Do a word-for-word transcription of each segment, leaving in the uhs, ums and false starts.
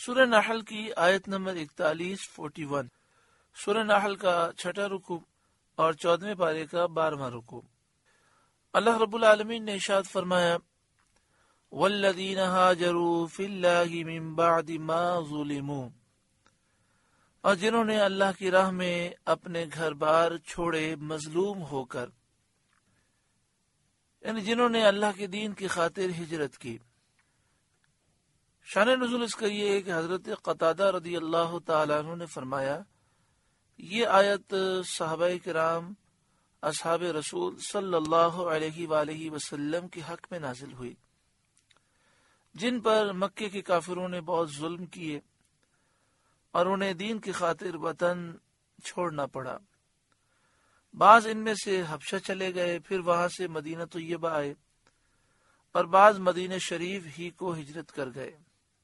سورہ نحل کی آیت نمبر اکتالیس فورٹی ون، سورہ نحل کا چھٹا رکوع اور چودہویں پارے کا بارہواں رکوع۔ اللہ رب العالمین نے ارشاد فرمایا، والذین ہاجروا فی اللہ من بعد ما ظلموا، اور جنہوں نے اللہ کی راہ میں اپنے گھر بار چھوڑے مظلوم ہو کر، یعنی جنہوں نے اللہ کے دین کی خاطر ہجرت کی۔ شان نزول اس کا یہ ہے کہ حضرت قتادہ رضی اللہ تعالیٰ عنہ نے فرمایا، یہ آیت صحابہ کرام اصحاب رسول صلی اللہ علیہ وآلہ وسلم کے حق میں نازل ہوئی، جن پر مکے کے کافروں نے بہت ظلم کیے اور انہیں دین کی خاطر وطن چھوڑنا پڑا۔ بعض ان میں سے حبشہ چلے گئے، پھر وہاں سے مدینہ طیبہ آئے، اور بعض مدینہ شریف ہی کو ہجرت کر گئے۔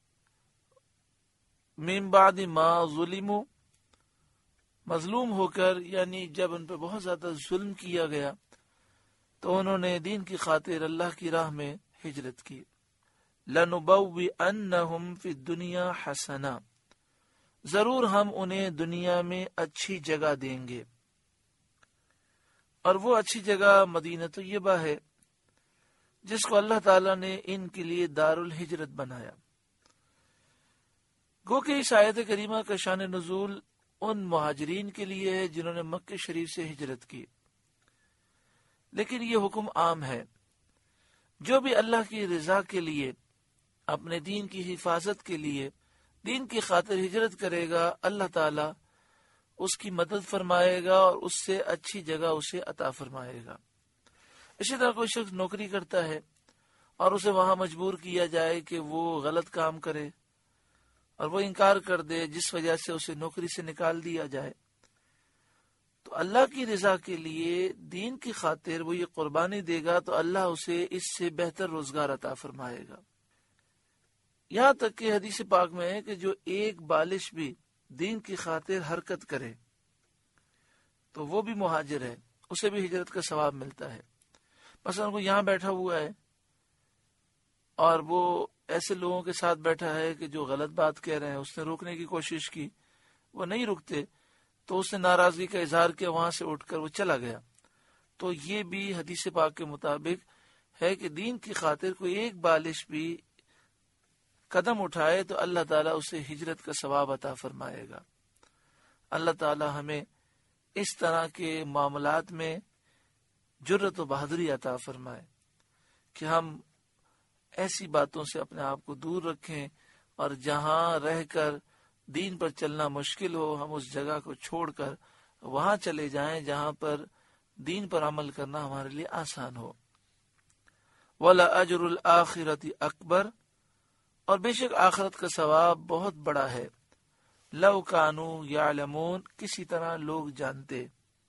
من بعد ما ظلموا، مظلوم ہو کر، یعنی جب ان پہ بہت زیادہ ظلم کیا گیا تو انہوں نے دین کی خاطر اللہ کی راہ میں ہجرت کی۔ لَنُبَوِّئَنَّهُمْ فِي الدُّنْيَا حَسَنًا، ضرور ہم انہیں دنیا میں اچھی جگہ دیں گے، اور وہ اچھی جگہ مدینہ طیبہ ہے جس کو اللہ تعالیٰ نے ان کے لیے دار الہجرت بنایا۔ گو کہ اس آیت کریمہ کا شان نزول ان مہاجرین کے لیے ہے جنہوں نے مکہ شریف سے ہجرت کی، لیکن یہ حکم عام ہے، جو بھی اللہ کی رضا کے لیے، اپنے دین کی حفاظت کے لیے، دین کی خاطر ہجرت کرے گا، اللہ تعالیٰ اس کی مدد فرمائے گا اور اس سے اچھی جگہ اسے عطا فرمائے گا۔ اسی طرح کوئی شخص نوکری کرتا ہے اور اسے وہاں مجبور کیا جائے کہ وہ غلط کام کرے اور وہ انکار کر دے، جس وجہ سے اسے نوکری سے نکال دیا جائے، تو اللہ کی رضا کے لیے، دین کی خاطر وہ یہ قربانی دے گا تو اللہ اسے اس سے بہتر روزگار عطا فرمائے گا۔ یہاں تک کہ حدیث پاک میں ہے کہ جو ایک بالش بھی دین کی خاطر حرکت کرے تو وہ بھی مہاجر ہے، اسے بھی ہجرت کا ثواب ملتا ہے۔ مثلا کوئی یہاں بیٹھا ہوا ہے اور وہ ایسے لوگوں کے ساتھ بیٹھا ہے کہ جو غلط بات کہہ رہے ہیں، اس نے روکنے کی کوشش کی، وہ نہیں رکتے، تو اس نے ناراضگی کا اظہار کیا، وہاں سے اٹھ کر وہ چلا گیا، تو یہ بھی حدیث پاک کے مطابق ہے کہ دین کی خاطر کوئی ایک بالش بھی قدم اٹھائے تو اللہ تعالیٰ اسے ہجرت کا ثواب عطا فرمائے گا۔ اللہ تعالیٰ ہمیں اس طرح کے معاملات میں جرأت و بہادری عطا فرمائے کہ ہم ایسی باتوں سے اپنے آپ کو دور رکھیں، اور جہاں رہ کر دین پر چلنا مشکل ہو، ہم اس جگہ کو چھوڑ کر وہاں چلے جائیں جہاں پر دین پر عمل کرنا ہمارے لیے آسان ہو۔ وَلَأَجْرُ الْآخِرَةِ أَكْبَرُ، اور بے شک آخرت کا ثواب بہت بڑا ہے۔ لَوْ كَانُوا يَعْلَمُونَ، کسی طرح لوگ جانتے،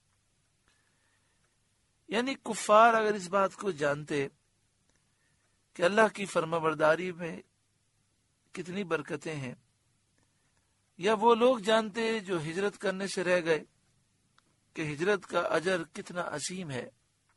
یعنی کفار اگر اس بات کو جانتے کہ اللہ کی فرما برداری میں کتنی برکتیں ہیں، یا وہ لوگ جانتے جو ہجرت کرنے سے رہ گئے کہ ہجرت کا اجر کتنا عظیم ہے۔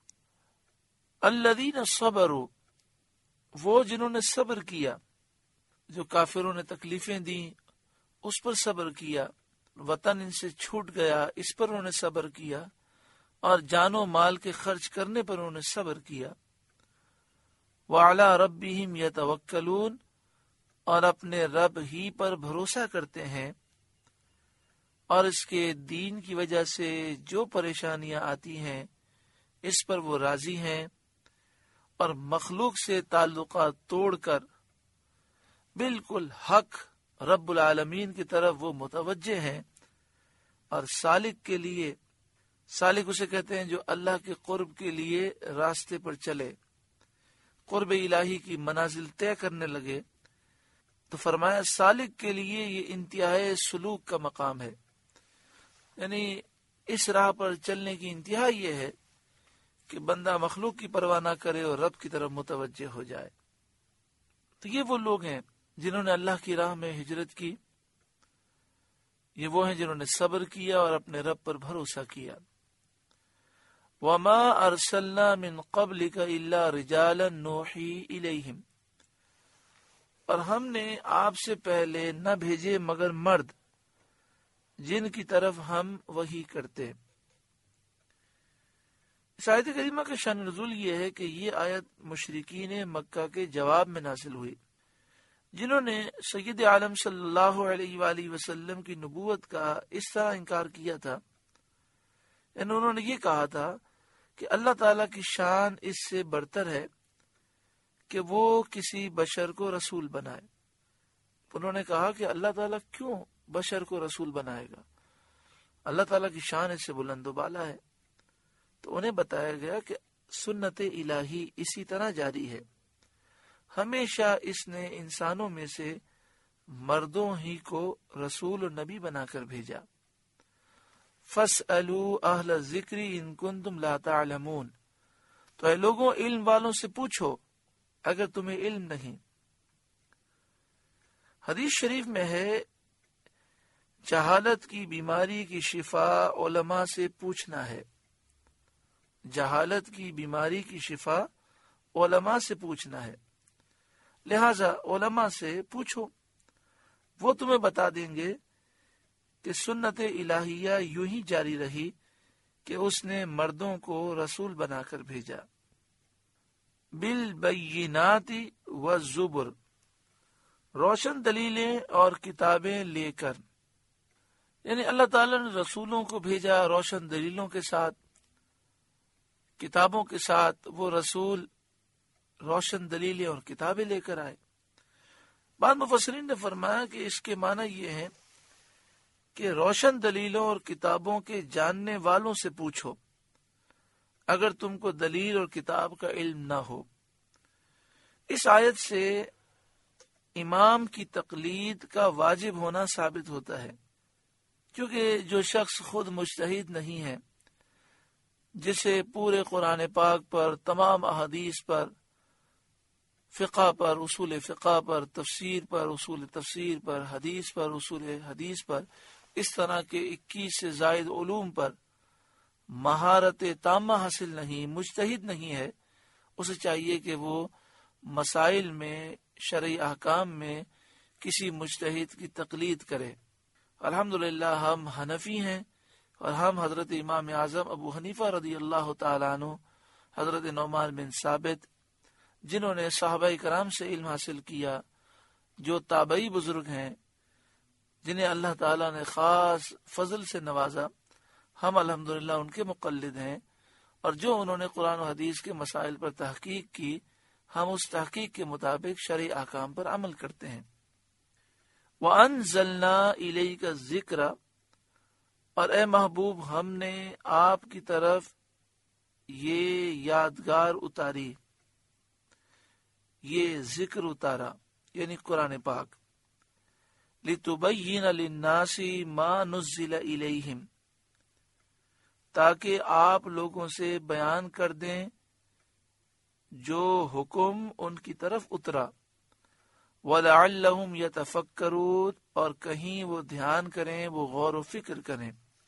الذین صبروا، وہ جنہوں نے صبر کیا، جو کافروں نے تکلیفیں دیں اس پر صبر کیا، وطن ان سے چھوٹ گیا اس پر انہوں نے صبر کیا، اور جان و مال کے خرچ کرنے پر انہوں نے صبر کیا۔ وَعَلَىٰ رَبِّهِمْ يَتَوَكَّلُونَ، اور اپنے رب ہی پر بھروسہ کرتے ہیں، اور اس کے دین کی وجہ سے جو پریشانیاں آتی ہیں اس پر وہ راضی ہیں، اور مخلوق سے تعلقات توڑ کر بالکل حق رب العالمین کی طرف وہ متوجہ ہیں۔ اور سالک کے لیے، سالک اسے کہتے ہیں جو اللہ کے قرب کے لیے راستے پر چلے، قرب الہی کی منازل طے کرنے لگے، تو فرمایا سالک کے لیے یہ انتہائی سلوک کا مقام ہے، یعنی اس راہ پر چلنے کی انتہا یہ ہے کہ بندہ مخلوق کی پرواہ نہ کرے اور رب کی طرف متوجہ ہو جائے۔ تو یہ وہ لوگ ہیں جنہوں نے اللہ کی راہ میں ہجرت کی، یہ وہ ہیں جنہوں نے صبر کیا اور اپنے رب پر بھروسہ کیا۔ وَمَا أَرْسَلْنَا مِن قَبْلِكَ إِلَّا رِجَالًا نُوحِي إِلَيْهِمْ، اور ہم نے آپ سے پہلے نہ بھیجے مگر مرد جن کی طرف ہم وحی کرتے۔ اس آیت کریمہ کا شان نزول یہ ہے کہ یہ آیت مشرکین مکہ کے جواب میں نازل ہوئی، جنہوں نے سید عالم صلی اللہ علیہ وآلہ وسلم کی نبوت کا اس طرح انکار کیا تھا، یعنی انہوں نے یہ کہا تھا کہ اللہ تعالیٰ کی شان اس سے برتر ہے کہ وہ کسی بشر کو رسول بنائے۔ انہوں نے کہا کہ اللہ تعالیٰ کیوں بشر کو رسول بنائے گا، اللہ تعالیٰ کی شان اس سے بلند و بالا ہے۔ تو انہیں بتایا گیا کہ سنت الہی اسی طرح جاری ہے، ہمیشہ اس نے انسانوں میں سے مردوں ہی کو رسول و نبی بنا کر بھیجا۔ فَاسْأَلُوا أَهْلَ الذِّكْرِ إِن كُنتُمْ لَا تَعْلَمُونَ، تو اے لوگوں علم والوں سے پوچھو اگر تمہیں علم نہیں۔ حدیث شریف میں ہے جہالت کی بیماری کی شفا علماء سے پوچھنا ہے، جہالت کی بیماری کی شفا علماء سے پوچھنا ہے، لہذا علماء سے پوچھو، وہ تمہیں بتا دیں گے کہ سنت الہیہ یوں ہی جاری رہی کہ اس نے مردوں کو رسول بنا کر بھیجا۔ بالبینات والزبر، روشن دلیلیں اور کتابیں لے کر، یعنی اللہ تعالیٰ نے رسولوں کو بھیجا روشن دلیلوں کے ساتھ، کتابوں کے ساتھ۔ وہ رسول روشن دلیلیں اور کتابیں لے کر آئے۔ بعض مفسرین نے فرمایا کہ اس کے معنی یہ ہے کہ روشن دلیلوں اور کتابوں کے جاننے والوں سے پوچھو اگر تم کو دلیل اور کتاب کا علم نہ ہو۔ اس آیت سے امام کی تقلید کا واجب ہونا ثابت ہوتا ہے، کیونکہ جو شخص خود مجتہد نہیں ہے، جسے پورے قرآن پاک پر، تمام احادیث پر، فقہ پر، اصول فقہ پر، تفسیر پر، اصول تفسیر پر، حدیث پر، اصول حدیث پر، اس طرح کے اکیس سے زائد علوم پر مہارت تامہ حاصل نہیں، مجتہد نہیں ہے، اسے چاہیے کہ وہ مسائل میں، شرعی احکام میں کسی مجتہد کی تقلید کرے۔ الحمدللہ ہم حنفی ہیں اور ہم حضرت امام اعظم ابو حنیفہ رضی اللہ تعالیٰ عنہ، حضرت نعمان بن ثابت، جنہوں نے صحابہ کرام سے علم حاصل کیا، جو تابعی بزرگ ہیں، جنہیں اللہ تعالیٰ نے خاص فضل سے نوازا، ہم الحمدللہ ان کے مقلد ہیں، اور جو انہوں نے قرآن و حدیث کے مسائل پر تحقیق کی، ہم اس تحقیق کے مطابق شرعی احکام پر عمل کرتے ہیں۔ وَأَنزَلْنَا إِلَيْكَ الذِّكْرَ، اور اے محبوب ہم نے آپ کی طرف یہ یادگار اتاری، یہ ذکر اتارا، یعنی قرآن پاک، لِتُبَيِّنَ لِلنَّاسِ مَا نُزِّلَ إِلَيْهِمْ، تاکہ آپ لوگوں سے بیان کر دیں جو حکم ان کی طرف اترا، وَلَعَلَّهُمْ يَتَفَكَّرُونَ، اور کہیں وہ دھیان کریں، وہ غور و فکر کریں۔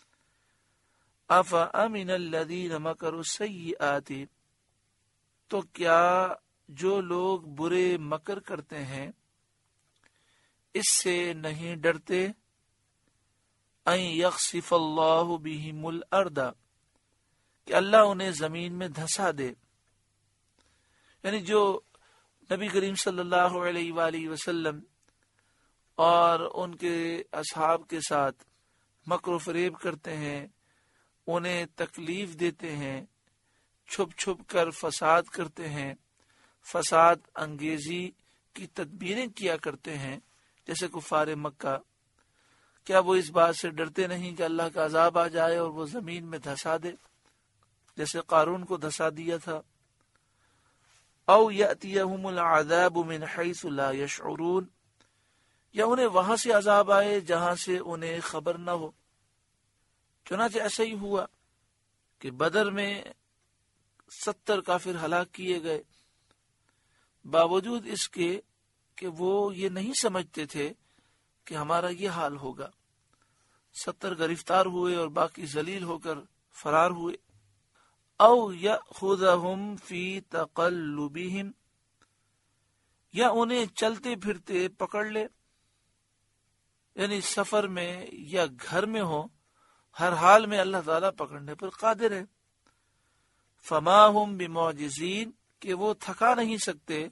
أَفَأَمِنَ الَّذِينَ مَكَرُوا السَّيِّئَاتِ، تو کیا جو لوگ برے مکر کرتے ہیں اس سے نہیں ڈرتے، أَن يَخْسِفَ اللَّهُ بِهِمُ الْأَرْضَ، کہ اللہ انہیں زمین میں دھسا دے، یعنی جو نبی کریم صلی اللہ علیہ وآلہ وسلم اور ان کے اصحاب کے ساتھ مکر و فریب کرتے ہیں، انہیں تکلیف دیتے ہیں، چھپ چھپ کر فساد کرتے ہیں، فساد انگیزی کی تدبیریں کیا کرتے ہیں، جیسے کفار مکہ، کیا وہ اس بات سے ڈرتے نہیں کہ اللہ کا عذاب آ جائے اور وہ زمین میں دھسا دے، جیسے قارون کو دھسا دیا تھا؟ او یأتیہم العذاب من حیث لا یشعرون، یا انہیں وہاں سے عذاب آئے جہاں سے انہیں خبر نہ ہو۔ چنانچہ ایسا ہی ہوا کہ بدر میں ستر کافر ہلاک کیے گئے، باوجود اس کے کہ وہ یہ نہیں سمجھتے تھے کہ ہمارا یہ حال ہوگا۔ ستر گرفتار ہوئے اور باقی ذلیل ہو کر فرار ہوئے۔ او یأخذہم فی تقلبہم، یا انہیں چلتے پھرتے پکڑ لے، یعنی سفر میں یا گھر میں ہو، ہر حال میں اللہ تعالیٰ پکڑنے پر قادر ہے۔ فما ہم بمعجزین، کہ وہ تھکا نہیں سکتے،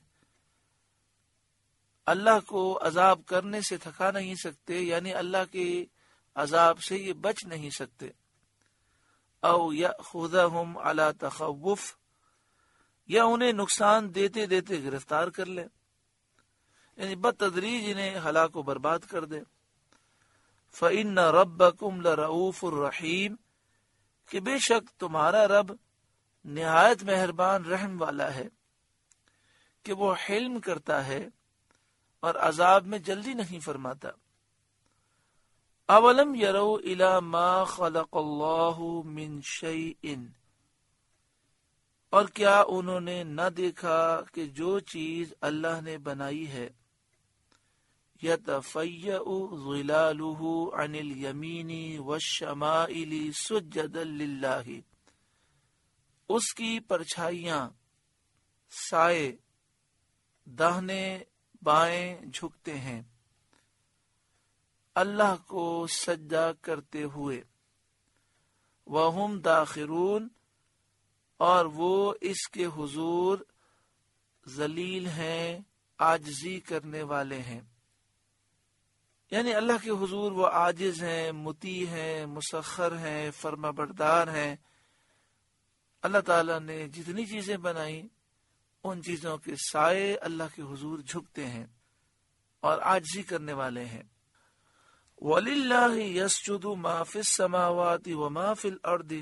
اللہ کو عذاب کرنے سے تھکا نہیں سکتے، یعنی اللہ کے عذاب سے یہ بچ نہیں سکتے۔ او یأخذہم علی تخوف، یا انہیں نقصان دیتے دیتے گرفتار کر لے، یعنی بتدریج انہیں ہلاک و برباد کر دے۔ فإن ربکم لرؤوف الرحیم، کہ بے شک تمہارا رب نہایت مہربان رحم والا ہے، کہ وہ حلم کرتا ہے اور عذاب میں جلدی نہیں فرماتا۔ اولم یروا الی ما خلق اللہ من شیء، اور کیا انہوں نے نہ دیکھا کہ جو چیز اللہ نے بنائی ہے، یتفیأ ظلالہ عن الیمین والشمائل سجدا للہ، اس کی پرچھائیاں سائے داہنے بائیں جھکتے ہیں اللہ کو سجدہ کرتے ہوئے، وہم داخرون، اور وہ اس کے حضور ذلیل ہیں، عاجزی کرنے والے ہیں، یعنی اللہ کے حضور وہ عاجز ہیں، مطیع ہیں، مسخر ہیں، فرما بردار ہیں۔ اللہ تعالیٰ نے جتنی چیزیں بنائیں ان چیزوں کے سائے اللہ کے حضور جھکتے ہیں اور عاجزی کرنے والے ہیں۔ وَلِلَّهِ يَسْجُدُ مَا فِي السَّمَاوَاتِ وَمَا فِي الْأَرْضِ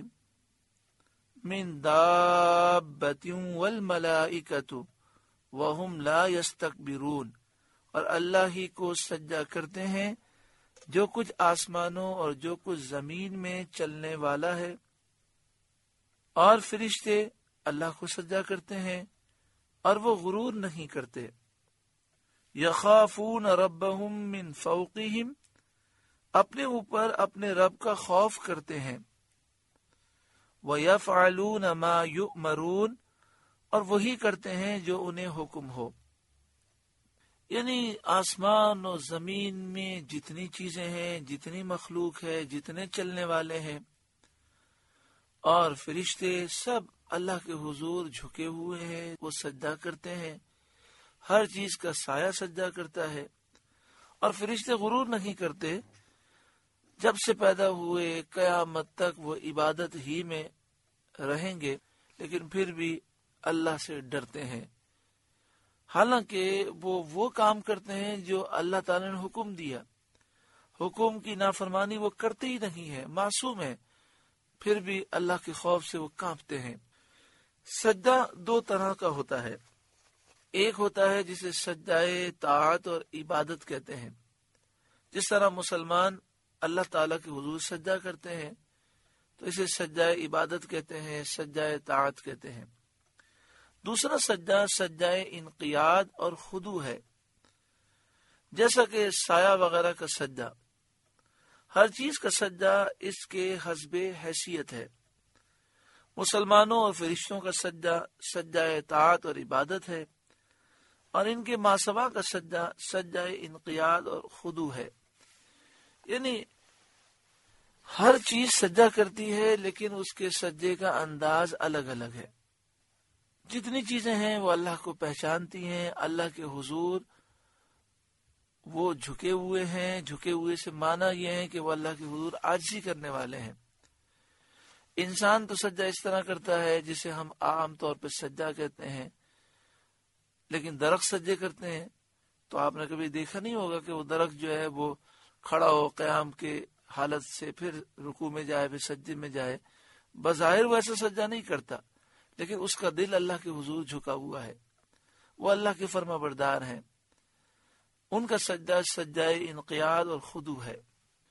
مِن دَابَّةٍ وَالْمَلَائِكَةُ وَهُمْ لَا يَسْتَكْبِرُونَ، اور اللہ ہی کو سجدہ کرتے ہیں جو کچھ آسمانوں اور جو کچھ زمین میں چلنے والا ہے، اور فرشتے اللہ کو سجدہ کرتے ہیں اور وہ غرور نہیں کرتے۔ یخافون ربہم من فوقہم، اپنے اوپر اپنے رب کا خوف کرتے ہیں۔ وَيَفْعَلُونَ مَا يُؤْمَرُونَ، اور وہی کرتے ہیں جو انہیں حکم ہو۔ یعنی آسمان و زمین میں جتنی چیزیں ہیں، جتنی مخلوق ہے، جتنے چلنے والے ہیں اور فرشتے، سب اللہ کے حضور جھکے ہوئے ہیں، وہ سجدہ کرتے ہیں، ہر چیز کا سایہ سجدہ کرتا ہے، اور فرشتے غرور نہیں کرتے۔ جب سے پیدا ہوئے قیامت تک وہ عبادت ہی میں رہیں گے، لیکن پھر بھی اللہ سے ڈرتے ہیں، حالانکہ وہ وہ کام کرتے ہیں جو اللہ تعالی نے حکم دیا۔ حکم کی نافرمانی وہ کرتے ہی نہیں ہے، معصوم ہے، پھر بھی اللہ کے خوف سے وہ کانپتے ہیں۔ سجدہ دو طرح کا ہوتا ہے، ایک ہوتا ہے جسے سجدہ طاعت اور عبادت کہتے ہیں، جس طرح مسلمان اللہ تعالیٰ کے حضور سجدہ کرتے ہیں تو اسے سجدہ عبادت کہتے ہیں، سجدہ طاعت کہتے ہیں۔ دوسرا سجدہ سجدہ انقیاد اور خضوع ہے، جیسا کہ سایہ وغیرہ کا سجدہ، ہر چیز کا سجدہ اس کے حسب حیثیت ہے۔ مسلمانوں اور فرشتوں کا سجدہ سجدہ طاعت اور عبادت ہے، اور ان کے ماسوا کا سجدہ سجدہ انقیاد اور خضوع ہے۔ یعنی ہر چیز سجدہ کرتی ہے، لیکن اس کے سجدے کا انداز الگ الگ ہے۔ جتنی چیزیں ہیں وہ اللہ کو پہچانتی ہیں، اللہ کے حضور وہ جھکے ہوئے ہیں۔ جھکے ہوئے سے معنی یہ ہے کہ وہ اللہ کے حضور عاجزی کرنے والے ہیں۔ انسان تو سجدہ اس طرح کرتا ہے جسے ہم عام طور پہ سجدہ کہتے ہیں، لیکن درخت سجدے کرتے ہیں تو آپ نے کبھی دیکھا نہیں ہوگا کہ وہ درخت جو ہے وہ کھڑا ہو قیام کے حالت سے پھر رکوع میں جائے، پھر سجدے میں جائے۔ بظاہر وہ ایسا سجدہ نہیں کرتا، لیکن اس کا دل اللہ کے حضور جھکا ہوا ہے، وہ اللہ کے فرما بردار ہیں۔ ان کا سجدہ سجدہ انقیاد اور خضوع ہے۔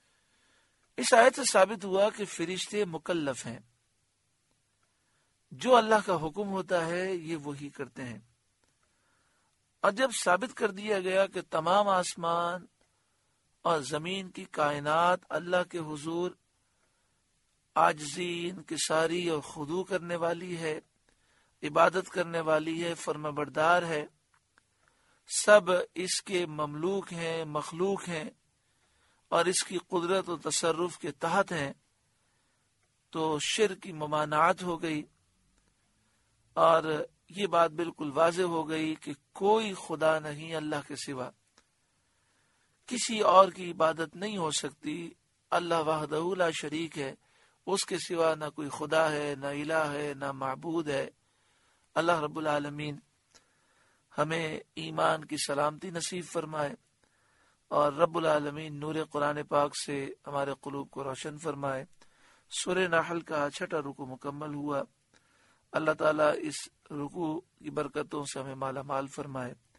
اس آیت سے ثابت ہوا کہ فرشتے مکلف ہیں، جو اللہ کا حکم ہوتا ہے یہ وہی کرتے ہیں۔ اور جب ثابت کر دیا گیا کہ تمام آسمان اور زمین کی کائنات اللہ کے حضور عاجزی، انکساری اور خضوع کرنے والی ہے، عبادت کرنے والی ہے، فرما بردار ہے، سب اس کے مملوک ہیں، مخلوق ہیں اور اس کی قدرت و تصرف کے تحت ہیں، تو شرک کی ممانعت ہو گئی اور یہ بات بالکل واضح ہو گئی کہ کوئی خدا نہیں اللہ کے سوا، کسی اور کی عبادت نہیں ہو سکتی، اللہ وحدہ لا شریک ہے، اس کے سوا نہ کوئی خدا ہے، نہ الہ ہے، نہ معبود ہے۔ اللہ رب العالمین ہمیں ایمان کی سلامتی نصیب فرمائے اور رب العالمین نور قرآن پاک سے ہمارے قلوب کو روشن فرمائے۔ سورہ نحل کا چھٹا رکوع مکمل ہوا۔ اللہ تعالیٰ اس رکوع کی برکتوں سے ہمیں مالا مال فرمائے۔